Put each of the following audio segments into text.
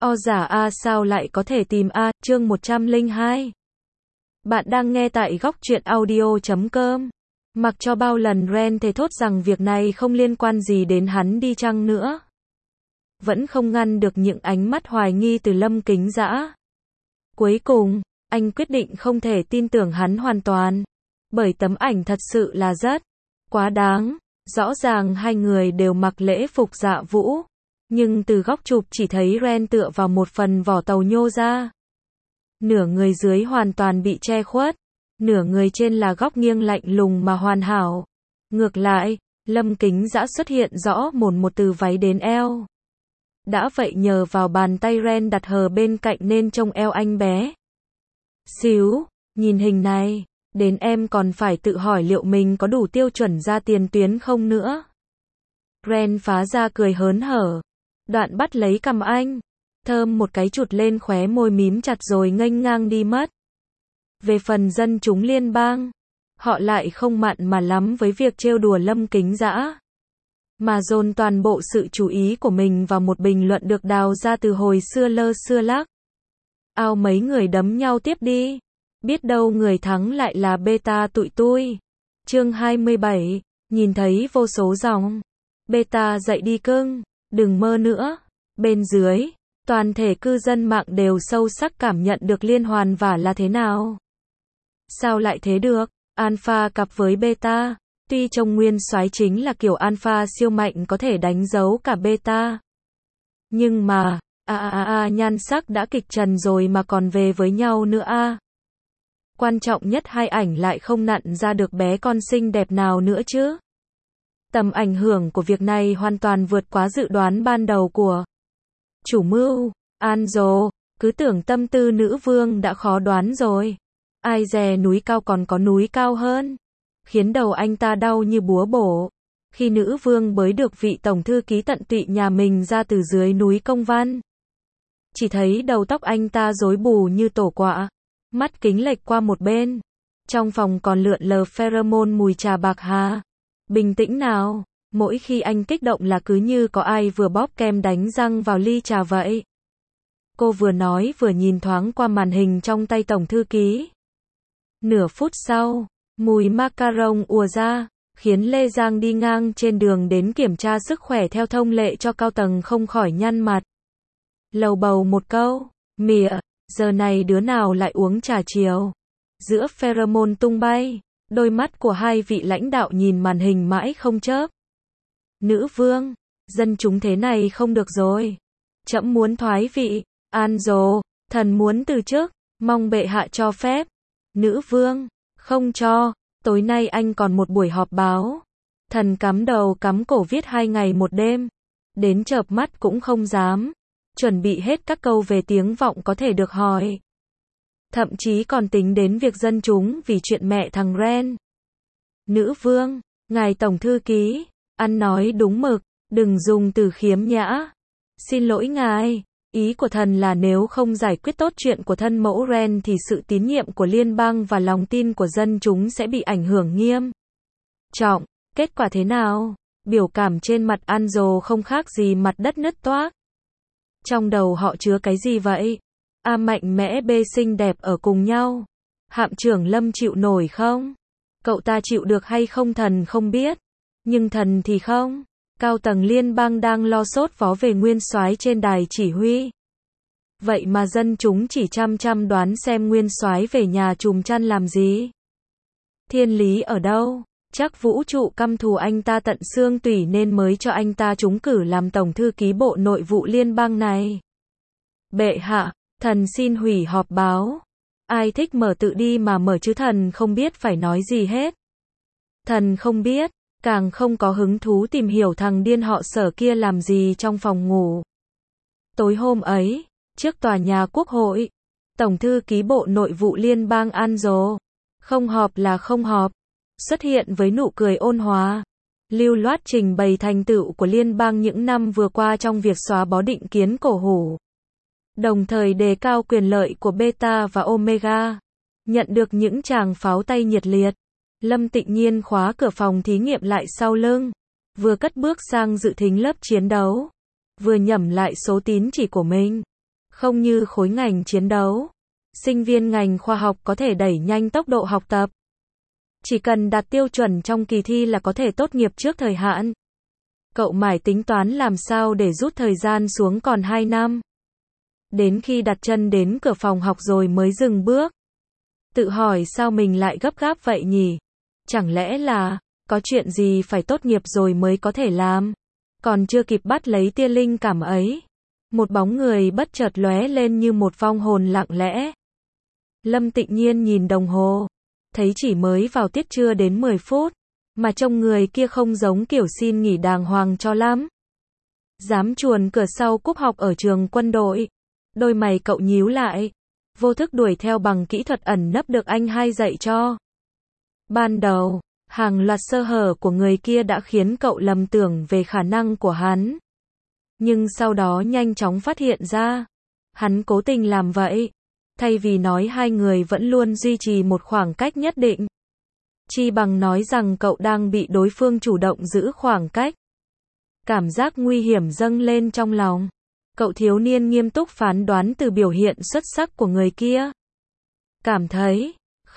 O giả A sao lại có thể tìm A, chương 102. Bạn đang nghe tại góc truyện audio.com. Mặc cho bao lần Ren thề thốt rằng việc này không liên quan gì đến hắn đi chăng nữa, vẫn không ngăn được những ánh mắt hoài nghi từ Lâm Kính Dã. Cuối cùng, anh quyết định không thể tin tưởng hắn hoàn toàn, bởi tấm ảnh thật sự là rất quá đáng. Rõ ràng hai người đều mặc lễ phục dạ vũ, nhưng từ góc chụp chỉ thấy Ren tựa vào một phần vỏ tàu nhô ra. Nửa người dưới hoàn toàn bị che khuất, nửa người trên là góc nghiêng lạnh lùng mà hoàn hảo. Ngược lại, Lâm Kính Dã xuất hiện rõ mồn một từ váy đến eo. Đã vậy nhờ vào bàn tay Ren đặt hờ bên cạnh nên trông eo anh bé xíu. Nhìn hình này, đến em còn phải tự hỏi liệu mình có đủ tiêu chuẩn ra tiền tuyến không nữa. Ren phá ra cười hớn hở, đoạn bắt lấy cằm anh, thơm một cái chụt lên khóe môi mím chặt rồi nghênh ngang đi mất. Về phần dân chúng liên bang, họ lại không mặn mà lắm với việc trêu đùa Lâm Kính Dã, mà dồn toàn bộ sự chú ý của mình vào một bình luận được đào ra từ hồi xưa lơ xưa lắc. Ao mấy người đấm nhau tiếp đi, biết đâu người thắng lại là beta tụi tui. Chương 27, nhìn thấy vô số dòng. Beta dậy đi cưng, đừng mơ nữa. Bên dưới, toàn thể cư dân mạng đều sâu sắc cảm nhận được liên hoàn vả là thế nào. Sao lại thế được? Alpha cặp với beta, tuy trông nguyên soái chính là kiểu alpha siêu mạnh có thể đánh dấu cả beta, nhưng mà, nhan sắc đã kịch trần rồi mà còn về với nhau nữa a. Quan trọng nhất hai ảnh lại không nặn ra được bé con xinh đẹp nào nữa chứ. Tầm ảnh hưởng của việc này hoàn toàn vượt quá dự đoán ban đầu của chủ mưu, Anjo. Cứ tưởng tâm tư nữ vương đã khó đoán rồi. Ai dè núi cao còn có núi cao hơn. Khiến đầu anh ta đau như búa bổ. Khi nữ vương bới được vị tổng thư ký tận tụy nhà mình ra từ dưới núi công văn. Chỉ thấy đầu tóc anh ta rối bù như tổ quạ. Mắt kính lệch qua một bên. Trong phòng còn lượn lờ pheromone mùi trà bạc hà. Bình tĩnh nào, mỗi khi anh kích động là cứ như có ai vừa bóp kem đánh răng vào ly trà vậy. Cô vừa nói vừa nhìn thoáng qua màn hình trong tay tổng thư ký. Nửa phút sau, mùi macaron ùa ra, khiến Lê Giang đi ngang trên đường đến kiểm tra sức khỏe theo thông lệ cho cao tầng không khỏi nhăn mặt. Lầu bầu một câu, mỉa, giờ này đứa nào lại uống trà chiều. Giữa pheromone tung bay, đôi mắt của hai vị lãnh đạo nhìn màn hình mãi không chớp. Nữ vương, dân chúng thế này không được rồi. Trẫm muốn thoái vị. Anjo, thần muốn từ chức, mong bệ hạ cho phép. Nữ vương, không cho, tối nay anh còn một buổi họp báo. Thần cắm đầu cắm cổ viết 2 ngày 1 đêm, đến chợp mắt cũng không dám. Chuẩn bị hết các câu về tiếng vọng có thể được hỏi. Thậm chí còn tính đến việc dân chúng vì chuyện mẹ thằng Ren. Nữ vương, ngài tổng thư ký, ăn nói đúng mực, đừng dùng từ khiếm nhã. Xin lỗi ngài, ý của thần là nếu không giải quyết tốt chuyện của thân mẫu Ren thì sự tín nhiệm của liên bang và lòng tin của dân chúng sẽ bị ảnh hưởng nghiêm trọng. Kết quả thế nào? Biểu cảm trên mặt Anjo không khác gì mặt đất nứt toác. Trong đầu họ chứa cái gì vậy? A mạnh mẽ B xinh đẹp ở cùng nhau. Hạm trưởng Lâm chịu nổi không? Cậu ta chịu được hay không thần không biết. Nhưng thần thì không. Cao tầng liên bang đang lo sốt vó về nguyên soái trên đài chỉ huy. Vậy mà dân chúng chỉ chăm chăm đoán xem nguyên soái về nhà chùm chăn làm gì. Thiên lý ở đâu? Chắc vũ trụ căm thù anh ta tận xương tủy nên mới cho anh ta trúng cử làm tổng thư ký bộ nội vụ liên bang này. Bệ hạ, thần xin hủy họp báo. Ai thích mở tự đi mà mở chứ thần không biết phải nói gì hết. Thần không biết, càng không có hứng thú tìm hiểu thằng điên họ Sở kia làm gì trong phòng ngủ. Tối hôm ấy, trước tòa nhà quốc hội, tổng thư ký bộ nội vụ liên bang Anjo, không họp là không họp, xuất hiện với nụ cười ôn hòa, lưu loát trình bày thành tựu của liên bang những năm vừa qua trong việc xóa bó định kiến cổ hủ. Đồng thời đề cao quyền lợi của beta và omega. Nhận được những tràng pháo tay nhiệt liệt, Lâm Tịnh Nhiên khóa cửa phòng thí nghiệm lại sau lưng, vừa cất bước sang dự thính lớp chiến đấu, vừa nhẩm lại số tín chỉ của mình. Không như khối ngành chiến đấu, sinh viên ngành khoa học có thể đẩy nhanh tốc độ học tập. Chỉ cần đạt tiêu chuẩn trong kỳ thi là có thể tốt nghiệp trước thời hạn. Cậu mải tính toán làm sao để rút thời gian xuống còn 2 năm. Đến khi đặt chân đến cửa phòng học rồi mới dừng bước. Tự hỏi sao mình lại gấp gáp vậy nhỉ? Chẳng lẽ là, có chuyện gì phải tốt nghiệp rồi mới có thể làm? Còn chưa kịp bắt lấy tia linh cảm ấy. Một bóng người bất chợt lóe lên như một vong hồn lặng lẽ. Lâm Tịnh Nhiên nhìn đồng hồ. Thấy chỉ mới vào tiết chưa đến 10 phút. Mà trông người kia không giống kiểu xin nghỉ đàng hoàng cho lắm. Dám chuồn cửa sau cúp học ở trường quân đội. Đôi mày cậu nhíu lại. Vô thức đuổi theo bằng kỹ thuật ẩn nấp được anh hai dạy cho. Ban đầu, hàng loạt sơ hở của người kia đã khiến cậu lầm tưởng về khả năng của hắn. Nhưng sau đó nhanh chóng phát hiện ra. Hắn cố tình làm vậy. Thay vì nói hai người vẫn luôn duy trì một khoảng cách nhất định. Chi bằng nói rằng cậu đang bị đối phương chủ động giữ khoảng cách. Cảm giác nguy hiểm dâng lên trong lòng. Cậu thiếu niên nghiêm túc phán đoán từ biểu hiện xuất sắc của người kia. Cảm thấy,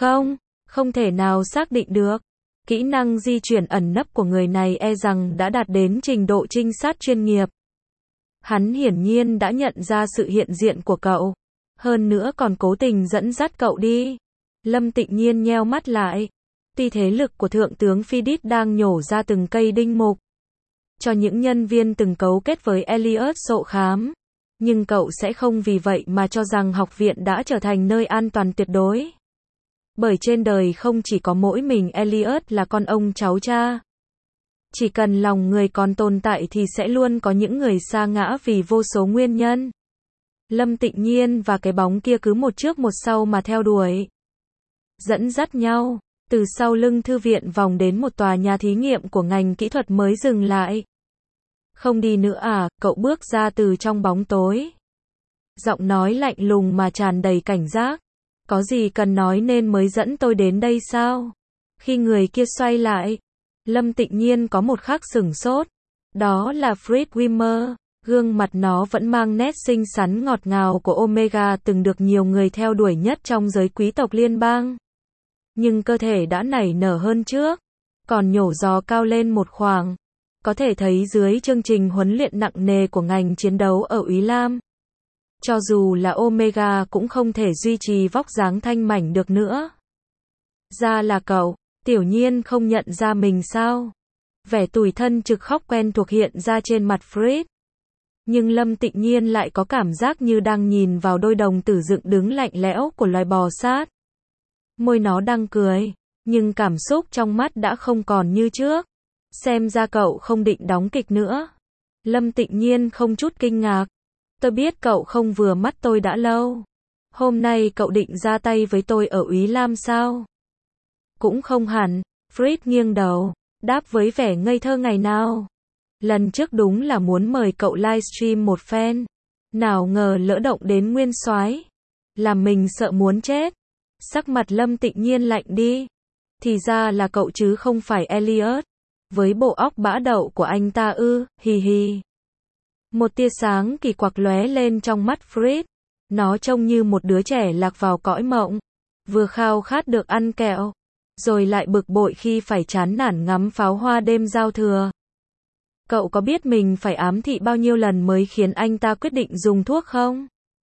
không thể nào xác định được. Kỹ năng di chuyển ẩn nấp của người này e rằng đã đạt đến trình độ trinh sát chuyên nghiệp. Hắn hiển nhiên đã nhận ra sự hiện diện của cậu. Hơn nữa còn cố tình dẫn dắt cậu đi. Lâm Tịnh Nhiên nheo mắt lại. Tuy thế lực của Thượng tướng Phidit đang nhổ ra từng cây đinh mục. Cho những nhân viên từng cấu kết với Elliot sộ khám. Nhưng cậu sẽ không vì vậy mà cho rằng học viện đã trở thành nơi an toàn tuyệt đối. Bởi trên đời không chỉ có mỗi mình Elliot là con ông cháu cha. Chỉ cần lòng người còn tồn tại thì sẽ luôn có những người sa ngã vì vô số nguyên nhân. Lâm Tịnh Nhiên và cái bóng kia cứ một trước một sau mà theo đuổi. Dẫn dắt nhau, từ sau lưng thư viện vòng đến một tòa nhà thí nghiệm của ngành kỹ thuật mới dừng lại. Không đi nữa à, cậu bước ra từ trong bóng tối. Giọng nói lạnh lùng mà tràn đầy cảnh giác. Có gì cần nói nên mới dẫn tôi đến đây sao? Khi người kia xoay lại, Lâm Tịnh Nhiên có một khắc sửng sốt. Đó là Fred Wimmer. Gương mặt nó vẫn mang nét xinh xắn ngọt ngào của Omega từng được nhiều người theo đuổi nhất trong giới quý tộc liên bang. Nhưng cơ thể đã nảy nở hơn trước. Còn nhổ giò cao lên một khoảng. Có thể thấy dưới chương trình huấn luyện nặng nề của ngành chiến đấu ở Úy Lam. Cho dù là Omega cũng không thể duy trì vóc dáng thanh mảnh được nữa. Ra là cậu, Tiểu Nhiên không nhận ra mình sao? Vẻ tủi thân trực khóc quen thuộc hiện ra trên mặt Fred. Nhưng Lâm Tịnh Nhiên lại có cảm giác như đang nhìn vào đôi đồng tử dựng đứng lạnh lẽo của loài bò sát. Môi nó đang cười, nhưng cảm xúc trong mắt đã không còn như trước. Xem ra cậu không định đóng kịch nữa. Lâm Tịnh Nhiên không chút kinh ngạc. Tôi biết cậu không vừa mắt tôi đã lâu. Hôm nay cậu định ra tay với tôi ở Úy Lam sao? Cũng không hẳn, Fred nghiêng đầu, đáp với vẻ ngây thơ ngày nào. Lần trước đúng là muốn mời cậu livestream một phen. Nào ngờ lỡ động đến nguyên soái. Làm mình sợ muốn chết. Sắc mặt Lâm Tịnh Nhiên lạnh đi. Thì ra là cậu chứ không phải Elliot. Với bộ óc bã đậu của anh ta ư, hì hì. Một tia sáng kỳ quặc lóe lên trong mắt Fred. Nó trông như một đứa trẻ lạc vào cõi mộng. Vừa khao khát được ăn kẹo. Rồi lại bực bội khi phải chán nản ngắm pháo hoa đêm giao thừa. Cậu có biết mình phải ám thị bao nhiêu lần mới khiến anh ta quyết định dùng thuốc không?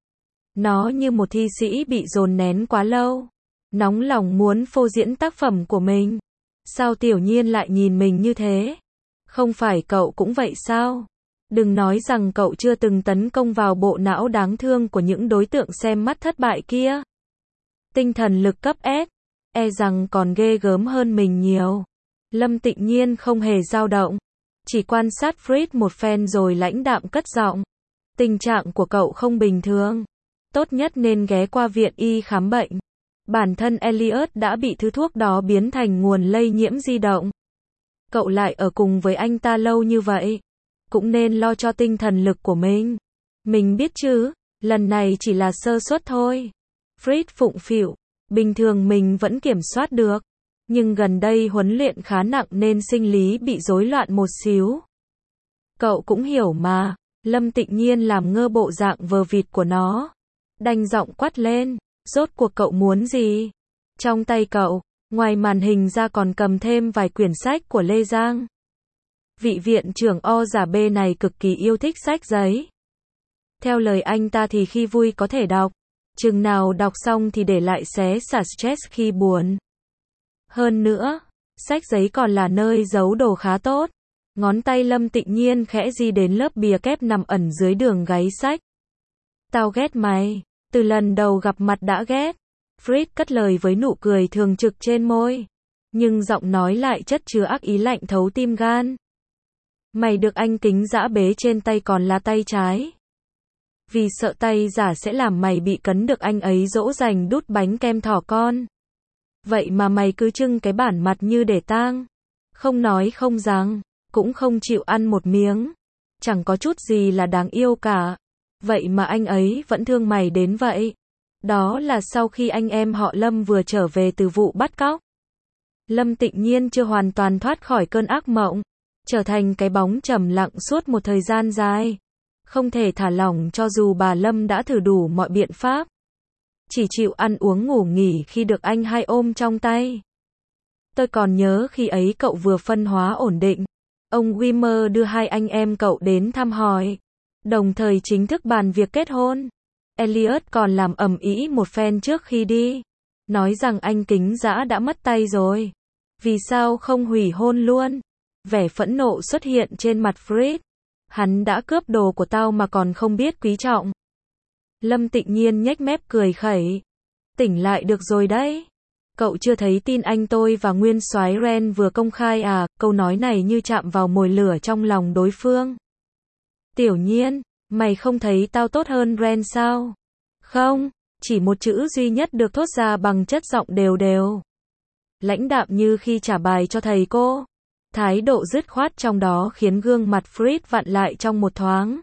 Nó như một thi sĩ bị dồn nén quá lâu. Nóng lòng muốn phô diễn tác phẩm của mình. Sao Tiểu Nhiên lại nhìn mình như thế? Không phải cậu cũng vậy sao? Đừng nói rằng cậu chưa từng tấn công vào bộ não đáng thương của những đối tượng xem mắt thất bại kia. Tinh thần lực cấp S, e rằng còn ghê gớm hơn mình nhiều. Lâm Tịnh Nhiên không hề dao động. Chỉ quan sát Fred một phen rồi lãnh đạm cất giọng. Tình trạng của cậu không bình thường. Tốt nhất nên ghé qua viện y khám bệnh. Bản thân Elliot đã bị thứ thuốc đó biến thành nguồn lây nhiễm di động. Cậu lại ở cùng với anh ta lâu như vậy. Cũng nên lo cho tinh thần lực của mình. Mình biết chứ, lần này chỉ là sơ suất thôi. Fred phụng phịu. Bình thường mình vẫn kiểm soát được. Nhưng gần đây huấn luyện khá nặng nên sinh lý bị rối loạn một xíu. Cậu cũng hiểu mà. Lâm Tịnh Nhiên làm ngơ bộ dạng vờ vịt của nó. Đanh giọng quát lên, rốt cuộc cậu muốn gì? Trong tay cậu, ngoài màn hình ra còn cầm thêm vài quyển sách của Lê Giang. Vị viện trưởng O giả B này cực kỳ yêu thích sách giấy. Theo lời anh ta thì khi vui có thể đọc, chừng nào đọc xong thì để lại xé xả stress khi buồn. Hơn nữa, sách giấy còn là nơi giấu đồ khá tốt. Ngón tay Lâm Tịnh Nhiên khẽ di đến lớp bìa kép nằm ẩn dưới đường gáy sách. Tao ghét mày, từ lần đầu gặp mặt đã ghét. Fritz cất lời với nụ cười thường trực trên môi, nhưng giọng nói lại chất chứa ác ý lạnh thấu tim gan. Mày được anh Kính Dã bế trên tay còn là tay trái. Vì sợ tay giả sẽ làm mày bị cấn được anh ấy dỗ dành đút bánh kem thỏ con. Vậy mà mày cứ trưng cái bản mặt như để tang. Không nói không rằng, cũng không chịu ăn một miếng. Chẳng có chút gì là đáng yêu cả. Vậy mà anh ấy vẫn thương mày đến vậy. Đó là sau khi anh em họ Lâm vừa trở về từ vụ bắt cóc. Lâm Tịnh Nhiên chưa hoàn toàn thoát khỏi cơn ác mộng, trở thành cái bóng trầm lặng suốt một thời gian dài. Không thể thả lỏng cho dù bà Lâm đã thử đủ mọi biện pháp. Chỉ chịu ăn uống ngủ nghỉ khi được anh hai ôm trong tay. Tôi còn nhớ khi ấy cậu vừa phân hóa ổn định. Ông Wimmer đưa hai anh em cậu đến thăm hỏi. Đồng thời chính thức bàn việc kết hôn. Elliot còn làm ầm ĩ một phen trước khi đi. Nói rằng anh Kính Dã đã mất tay rồi. Vì sao không hủy hôn luôn? Vẻ phẫn nộ xuất hiện trên mặt Fritz. Hắn đã cướp đồ của tao mà còn không biết quý trọng. Lâm Tịnh Nhiên nhếch mép cười khẩy. Tỉnh lại được rồi đấy. Cậu chưa thấy tin anh tôi và nguyên soái Ren vừa công khai à? Câu nói này như chạm vào mồi lửa trong lòng đối phương. Tiểu Nhiên, mày không thấy tao tốt hơn Ren sao? Không, chỉ một chữ duy nhất được thốt ra bằng chất giọng đều đều. Lãnh đạm như khi trả bài cho thầy cô. Thái độ dứt khoát trong đó khiến gương mặt Fritz vặn lại trong một thoáng.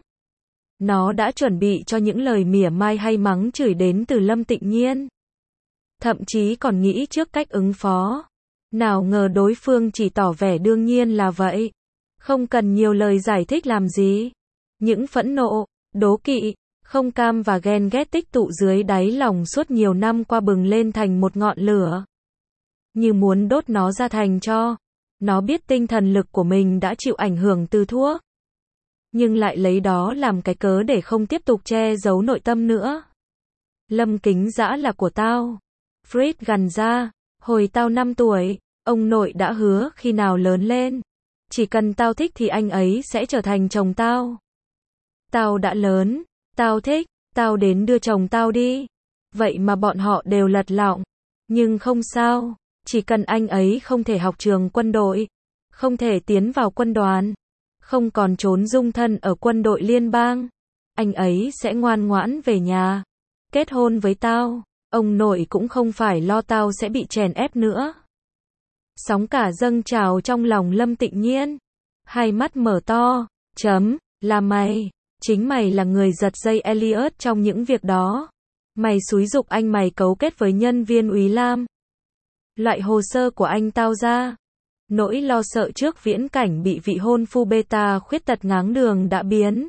Nó đã chuẩn bị cho những lời mỉa mai hay mắng chửi đến từ Lâm Tịnh Nhiên. Thậm chí còn nghĩ trước cách ứng phó. Nào ngờ đối phương chỉ tỏ vẻ đương nhiên là vậy. Không cần nhiều lời giải thích làm gì. Những phẫn nộ, đố kỵ, không cam và ghen ghét tích tụ dưới đáy lòng suốt nhiều năm qua bừng lên thành một ngọn lửa. Như muốn đốt nó ra thành tro. Nó biết tinh thần lực của mình đã chịu ảnh hưởng từ thuốc. Nhưng lại lấy đó làm cái cớ để không tiếp tục che giấu nội tâm nữa. Lâm Kính Dã là của tao. Fritz gằn ra. Hồi tao 5 tuổi, ông nội đã hứa khi nào lớn lên. Chỉ cần tao thích thì anh ấy sẽ trở thành chồng tao. Tao đã lớn, tao thích, tao đến đưa chồng tao đi. Vậy mà bọn họ đều lật lọng. Nhưng không sao. Chỉ cần anh ấy không thể học trường quân đội, không thể tiến vào quân đoàn, không còn trốn dung thân ở quân đội liên bang, anh ấy sẽ ngoan ngoãn về nhà, kết hôn với tao, ông nội cũng không phải lo tao sẽ bị chèn ép nữa. Sóng cả dâng trào trong lòng Lâm Tịnh Nhiên, hai mắt mở to, là mày, chính mày là người giật dây Elliot trong những việc đó. Mày xúi giục anh mày cấu kết với nhân viên Úy Lam. Loại hồ sơ của anh tao ra. Nỗi lo sợ trước viễn cảnh bị vị hôn phu beta khuyết tật ngáng đường đã biến.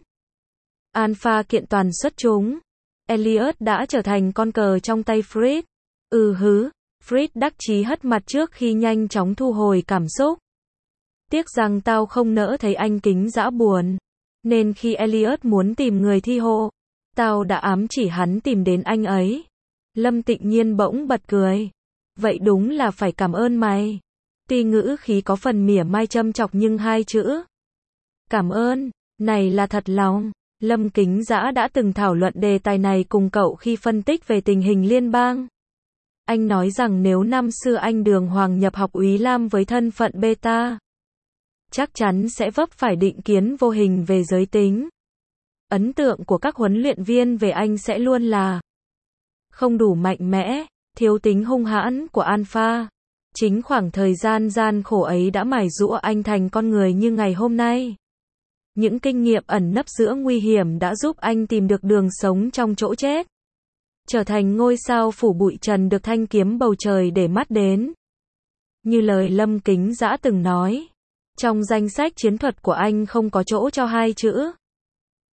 Alpha kiện toàn xuất chúng. Elliot đã trở thành con cờ trong tay Fritz. Fritz đắc chí hất mặt trước khi nhanh chóng thu hồi cảm xúc. Tiếc rằng tao không nỡ thấy anh Kính Dã buồn. Nên khi Elliot muốn tìm người thi hộ, tao đã ám chỉ hắn tìm đến anh ấy. Lâm Tịnh Nhiên bỗng bật cười. Vậy đúng là phải cảm ơn mày. Tuy ngữ khí có phần mỉa mai châm chọc nhưng hai chữ cảm ơn này là thật lòng. Lâm Kính Dã đã từng thảo luận đề tài này cùng cậu khi phân tích về tình hình liên bang. Anh nói rằng nếu năm xưa anh Đường Hoàng nhập học Úy Lam với thân phận beta, chắc chắn sẽ vấp phải định kiến vô hình về giới tính. Ấn tượng của các huấn luyện viên về anh sẽ luôn là không đủ mạnh mẽ, thiếu tính hung hãn của Alpha. Chính khoảng thời gian gian khổ ấy đã mài giũa anh thành con người như ngày hôm nay. Những kinh nghiệm ẩn nấp giữa nguy hiểm đã giúp anh tìm được đường sống trong chỗ chết. Trở thành ngôi sao phủ bụi trần được thanh kiếm bầu trời để mắt đến. Như lời Lâm Kính Dã từng nói, trong danh sách chiến thuật của anh không có chỗ cho hai chữ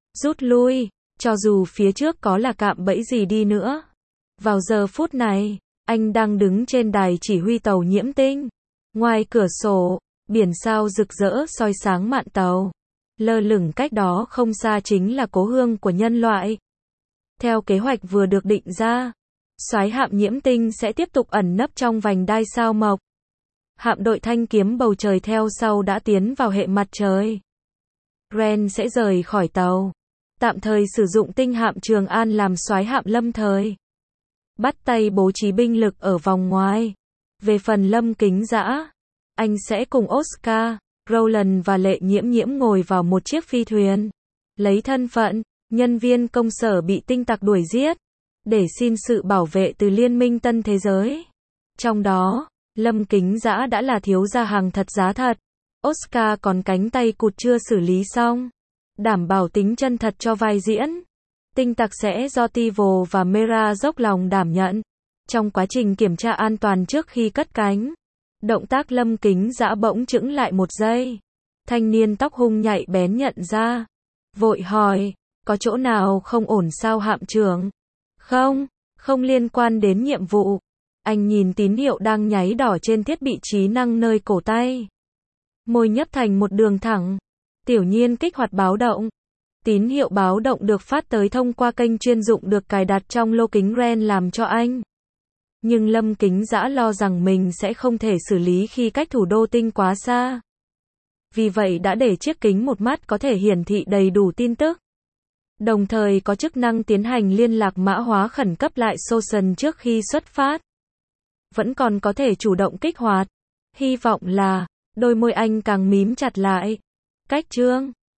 rút lui, cho dù phía trước có là cạm bẫy gì đi nữa. Vào giờ phút này, anh đang đứng trên đài chỉ huy tàu Nhiễm Tinh. Ngoài cửa sổ, biển sao rực rỡ soi sáng mạn tàu. Lơ lửng cách đó không xa chính là cố hương của nhân loại. Theo kế hoạch vừa được định ra, soái hạm Nhiễm Tinh sẽ tiếp tục ẩn nấp trong vành đai sao mộc. Hạm đội Thanh Kiếm Bầu Trời theo sau đã tiến vào hệ mặt trời. Ren sẽ rời khỏi tàu, tạm thời sử dụng tinh hạm Trường An làm soái hạm lâm thời. Bắt tay bố trí binh lực ở vòng ngoài. Về phần Lâm Kính Dã, anh sẽ cùng Oscar, Roland và Lệ Nhiễm Nhiễm ngồi vào một chiếc phi thuyền, lấy thân phận nhân viên công sở bị tinh tặc đuổi giết, để xin sự bảo vệ từ Liên minh Tân Thế Giới. Trong đó, Lâm Kính Dã đã là thiếu gia hàng thật giá thật. Oscar còn cánh tay cụt chưa xử lý xong, đảm bảo tính chân thật cho vai diễn. Tinh tặc sẽ do Tivo và Mera dốc lòng đảm nhận. Trong quá trình kiểm tra an toàn trước khi cất cánh, động tác Lâm Kính Dã bỗng chững lại một giây. Thanh niên tóc hung nhạy bén nhận ra, vội hỏi, có chỗ nào không ổn sao hạm trưởng? Không, không liên quan đến nhiệm vụ. Anh nhìn tín hiệu đang nháy đỏ trên thiết bị trí năng nơi cổ tay. Môi nhấp thành một đường thẳng. Tiểu nhiên kích hoạt báo động. Tín hiệu báo động được phát tới thông qua kênh chuyên dụng được cài đặt trong lô kính Ren làm cho anh. Nhưng Lâm Kính Dã lo rằng mình sẽ không thể xử lý khi cách thủ đô tinh quá xa. Vì vậy đã để chiếc kính một mắt có thể hiển thị đầy đủ tin tức. Đồng thời có chức năng tiến hành liên lạc mã hóa khẩn cấp lại Sosan trước khi xuất phát. Vẫn còn có thể chủ động kích hoạt. Hy vọng là, đôi môi anh càng mím chặt lại. Cách chương